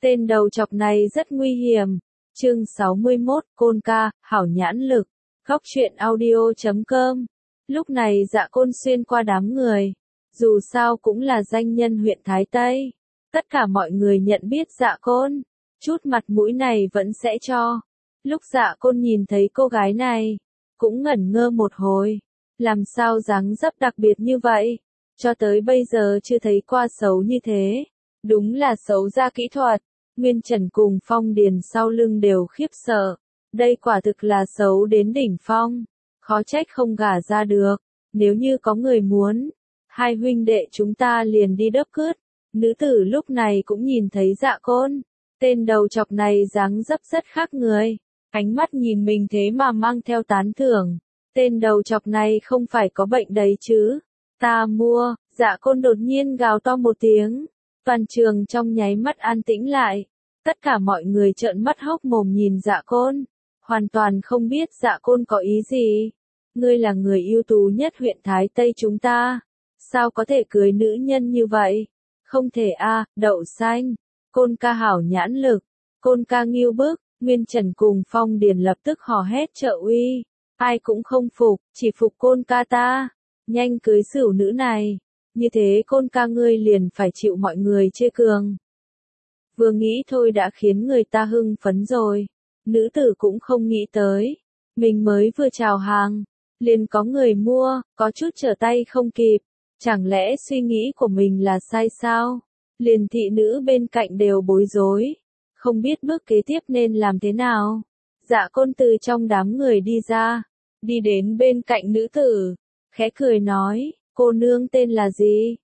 Tên đầu chọc này rất nguy hiểm. Chương 61, Côn ca, hảo nhãn lực. Góc truyện audio.com. Lúc này Dạ Côn xuyên qua đám người. Dù sao cũng là danh nhân huyện Thái Tây. Tất cả mọi người nhận biết Dạ Côn. Chút mặt mũi này vẫn sẽ cho. Lúc Dạ Côn nhìn thấy cô gái này, cũng ngẩn ngơ một hồi. Làm sao dáng dấp đặc biệt như vậy? Cho tới bây giờ chưa thấy qua xấu như thế. Đúng là xấu ra kỹ thuật. Nguyên Trần cùng Phong Điền sau lưng đều khiếp sợ. Đây quả thực là xấu đến đỉnh phong. Khó trách không gả ra được. Nếu như có người muốn, hai huynh đệ chúng ta liền đi đớp cướp. Nữ tử lúc này cũng nhìn thấy Dạ Côn. Tên đầu chọc này dáng dấp rất khác người. Ánh mắt nhìn mình thế mà mang theo tán thưởng. Tên đầu chọc này không phải có bệnh đấy chứ. Ta mua. Dạ Côn đột nhiên gào to một tiếng. Toàn trường trong nháy mắt an tĩnh lại. Tất cả mọi người trợn mắt hốc mồm nhìn Dạ Côn. Hoàn toàn không biết Dạ Côn có ý gì. Ngươi là người ưu tú nhất huyện Thái Tây chúng ta. Sao có thể cưới nữ nhân như vậy? Không thể a, đậu xanh. Côn ca hảo nhãn lực. Côn ca nghiêu bức. Nguyên Trần cùng Phong Điền lập tức hò hét trợ uy. Ai cũng không phục, chỉ phục Côn ca ta. Nhanh cưới xửu nữ này. Như thế Côn ca ngươi liền phải chịu mọi người chê cường. Vừa nghĩ thôi đã khiến người ta hưng phấn rồi. Nữ tử cũng không nghĩ tới. Mình mới vừa chào hàng. Liền có người mua, có chút trở tay không kịp. Chẳng lẽ suy nghĩ của mình là sai sao? Liền thị nữ bên cạnh đều bối rối. Không biết bước kế tiếp nên làm thế nào. Dạ Côn từ trong đám người đi ra. Đi đến bên cạnh nữ tử. Khẽ cười nói, cô nương tên là gì?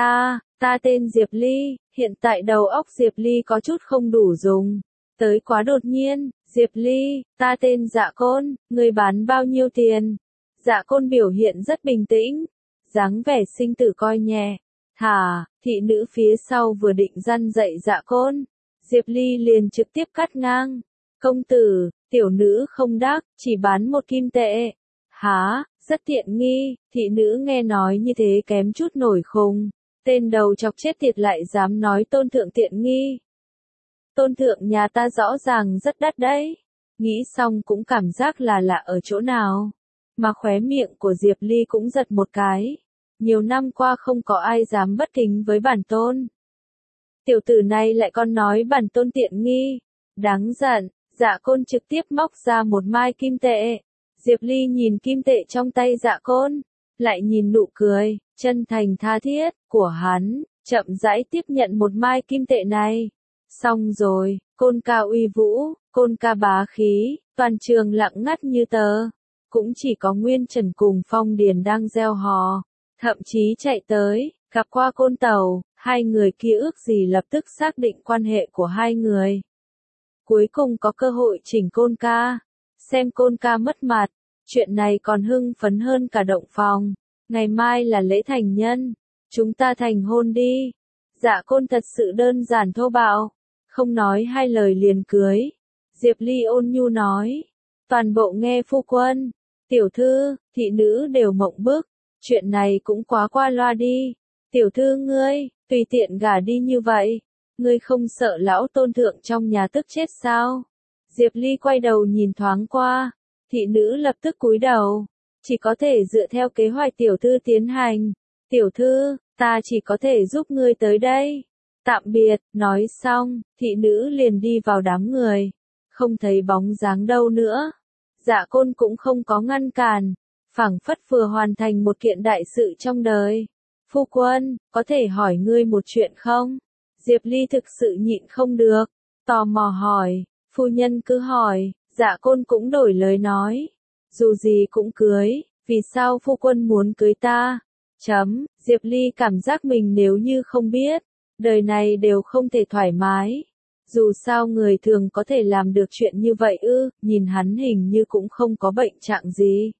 Ta tên Diệp Ly. Hiện tại đầu óc Diệp Ly có chút không đủ dùng. Tới quá đột nhiên. Diệp Ly, ta tên Dạ Côn, người bán bao nhiêu tiền? Dạ Côn biểu hiện rất bình tĩnh. Dáng vẻ sinh tử coi nhẹ. Thả, thị nữ phía sau vừa định răn dạy Dạ Côn. Diệp Ly liền trực tiếp cắt ngang. Công tử, tiểu nữ không đắc, chỉ bán 1 kim tệ. Hả, rất tiện nghi. Thị nữ nghe nói như thế kém chút nổi khùng. Tên đầu chọc chết tiệt lại dám nói tôn thượng tiện nghi. Tôn thượng nhà ta rõ ràng rất đắt đấy. Nghĩ xong cũng cảm giác là lạ ở chỗ nào. Mà khóe miệng của Diệp Ly cũng giật một cái. Nhiều năm qua không có ai dám bất kính với bản tôn. Tiểu tử này lại còn nói bản tôn tiện nghi. Đáng giận. Dạ Côn trực tiếp móc ra 1 mai kim tệ. Diệp Ly nhìn kim tệ trong tay Dạ Côn. Lại nhìn nụ cười, chân thành tha thiết, của hắn. Chậm rãi tiếp nhận 1 mai kim tệ này. Xong rồi, Côn ca uy vũ, Côn ca bá khí, toàn trường lặng ngắt như tờ. Cũng chỉ có Nguyên Trần cùng Phong Điền đang reo hò. Thậm chí chạy tới, gặp qua Côn Tàu, hai người kia ước gì lập tức xác định quan hệ của hai người. Cuối cùng có cơ hội chỉnh Côn ca. Xem Côn ca mất mặt, chuyện này còn hưng phấn hơn cả động phòng. Ngày mai là lễ thành nhân, chúng ta thành hôn đi. Dạ Côn thật sự đơn giản thô bạo, không nói hai lời liền cưới. Diệp Ly ôn nhu nói, toàn bộ nghe phu quân. Tiểu thư, thị nữ đều mộng bức, chuyện này cũng quá qua loa đi. Tiểu thư ngươi, tùy tiện gả đi như vậy, ngươi không sợ lão tôn thượng trong nhà tức chết sao? Diệp Ly quay đầu nhìn thoáng qua, thị nữ lập tức cúi đầu, chỉ có thể dựa theo kế hoạch tiểu thư tiến hành. Tiểu thư, ta chỉ có thể giúp ngươi tới đây. Tạm biệt, nói xong, thị nữ liền đi vào đám người, không thấy bóng dáng đâu nữa. Dạ Côn cũng không có ngăn cản, phảng phất vừa hoàn thành một kiện đại sự trong đời. Phu quân, có thể hỏi ngươi một chuyện không? Diệp Ly thực sự nhịn không được, tò mò hỏi. Phu nhân cứ hỏi. Dạ Côn cũng đổi lời nói. Dù gì cũng cưới, vì sao phu quân muốn cưới ta? Diệp Ly cảm giác mình nếu như không biết, đời này đều không thể thoải mái. Dù sao người thường có thể làm được chuyện như vậy ư, nhìn hắn hình như cũng không có bệnh trạng gì.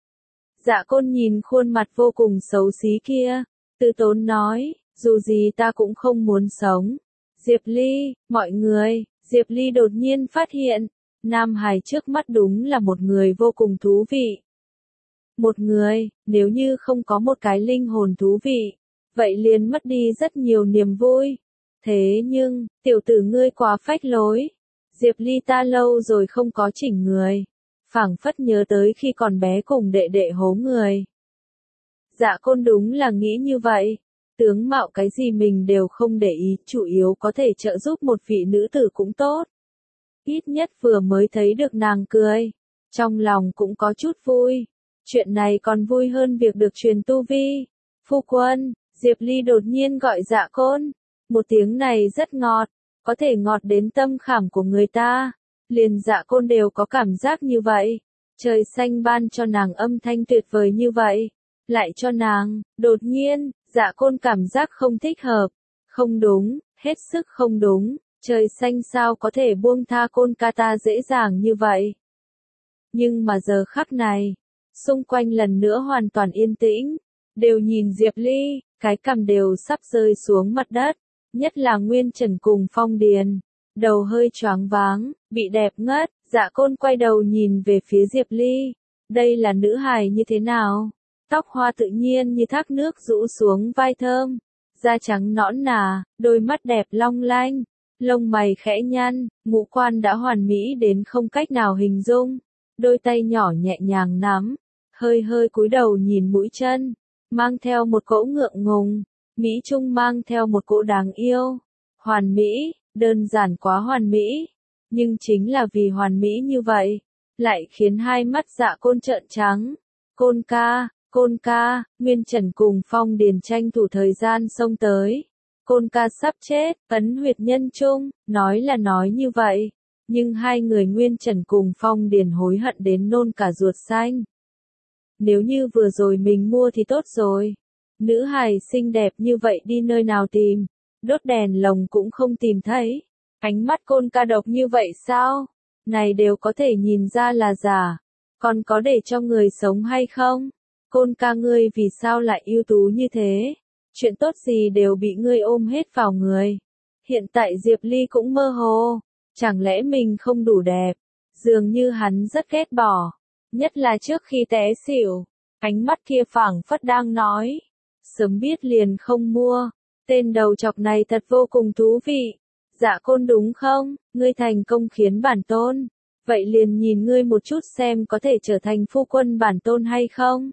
Dạ Côn nhìn khuôn mặt vô cùng xấu xí kia, từ tốn nói, dù gì ta cũng không muốn sống. Diệp Ly, mọi người, Diệp Ly đột nhiên phát hiện, Nam Hải trước mắt đúng là một người vô cùng thú vị. Một người, nếu như không có một cái linh hồn thú vị, vậy liền mất đi rất nhiều niềm vui. Thế nhưng, tiểu tử ngươi quá phách lối. Diệp Ly ta lâu rồi không có chỉnh người. Phảng phất nhớ tới khi còn bé cùng đệ đệ hố người. Dạ Côn đúng là nghĩ như vậy. Tướng mạo cái gì mình đều không để ý, chủ yếu có thể trợ giúp một vị nữ tử cũng tốt. Ít nhất vừa mới thấy được nàng cười. Trong lòng cũng có chút vui. Chuyện này còn vui hơn việc được truyền tu vi. Phu quân, Diệp Ly đột nhiên gọi Dạ Côn. Một tiếng này rất ngọt, có thể ngọt đến tâm khảm của người ta. Liền Dạ Côn đều có cảm giác như vậy. Trời xanh ban cho nàng âm thanh tuyệt vời như vậy. Lại cho nàng, đột nhiên, Dạ Côn cảm giác không thích hợp. Không đúng, hết sức không đúng. Trời xanh sao có thể buông tha Côn ca ta dễ dàng như vậy. Nhưng mà giờ khắc này, xung quanh lần nữa hoàn toàn yên tĩnh. Đều nhìn Diệp Ly, cái cằm đều sắp rơi xuống mặt đất. Nhất là Nguyên Trần cùng Phong Điền. Đầu hơi choáng váng, bị đẹp ngất. Dạ Côn quay đầu nhìn về phía Diệp Ly. Đây là nữ hài như thế nào? Tóc hoa tự nhiên như thác nước rũ xuống vai thơm. Da trắng nõn nà, đôi mắt đẹp long lanh. Lông mày khẽ nhăn, ngũ quan đã hoàn mỹ đến không cách nào hình dung. Đôi tay nhỏ nhẹ nhàng nắm. Hơi hơi cúi đầu nhìn mũi chân. Mang theo một cỗ ngượng ngùng. Mỹ Trung mang theo một cỗ đáng yêu. Hoàn mỹ, đơn giản quá hoàn mỹ. Nhưng chính là vì hoàn mỹ như vậy, lại khiến hai mắt Dạ Côn trợn trắng. Côn ca, Nguyên Trần cùng Phong Điền tranh thủ thời gian xông tới. Côn ca sắp chết, ấn huyệt nhân trung, nói là nói như vậy. Nhưng hai người Nguyên Trần cùng Phong Điền hối hận đến nôn cả ruột xanh. Nếu như vừa rồi mình mua thì tốt rồi. Nữ hài xinh đẹp như vậy đi nơi nào tìm, đốt đèn lồng cũng không tìm thấy. Ánh mắt Côn ca độc như vậy sao? Này đều có thể nhìn ra là giả. Còn có để cho người sống hay không? Côn ca ngươi vì sao lại ưu tú như thế? Chuyện tốt gì đều bị ngươi ôm hết vào người. Hiện tại Diệp Ly cũng mơ hồ. Chẳng lẽ mình không đủ đẹp? Dường như hắn rất ghét bỏ. Nhất là trước khi té xỉu. Ánh mắt kia phảng phất đang nói. Sớm biết liền không mua. Tên đầu chọc này thật vô cùng thú vị. Dạ Côn đúng không? Ngươi thành công khiến bản tôn. Vậy liền nhìn ngươi một chút xem có thể trở thành phu quân bản tôn hay không?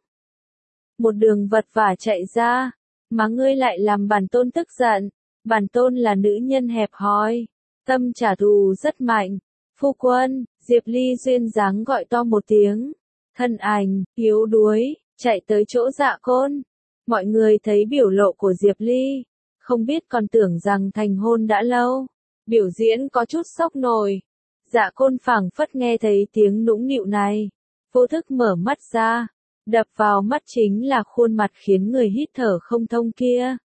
Một đường vật vả chạy ra. Mà ngươi lại làm bản tôn tức giận. Bản tôn là nữ nhân hẹp hòi. Tâm trả thù rất mạnh. Phu quân, Diệp Ly duyên dáng gọi to một tiếng. Thân ảnh, yếu đuối, chạy tới chỗ Dạ Côn. Mọi người thấy biểu lộ của Diệp Ly. Không biết còn tưởng rằng thành hôn đã lâu. Biểu diễn có chút sốc nổi. Dạ Côn phảng phất nghe thấy tiếng nũng nịu này. Vô thức mở mắt ra. Đập vào mắt chính là khuôn mặt khiến người hít thở không thông kia.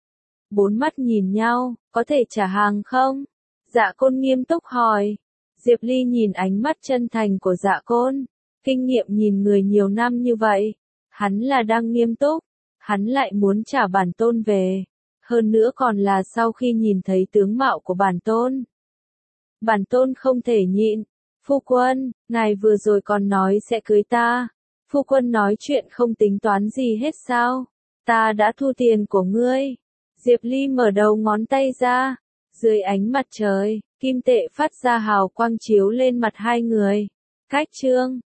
Bốn mắt nhìn nhau, có thể trả hàng không? Dạ Côn nghiêm túc hỏi. Diệp Ly nhìn ánh mắt chân thành của Dạ Côn. Kinh nghiệm nhìn người nhiều năm như vậy. Hắn là đang nghiêm túc. Hắn lại muốn trả bản tôn về. Hơn nữa còn là sau khi nhìn thấy tướng mạo của bản tôn. Bản tôn không thể nhịn. Phu quân, ngài vừa rồi còn nói sẽ cưới ta. Phu quân nói chuyện không tính toán gì hết sao? Ta đã thu tiền của ngươi. Diệp Ly mở đầu ngón tay ra. Dưới ánh mặt trời, kim tệ phát ra hào quang chiếu lên mặt hai người. Khách trương,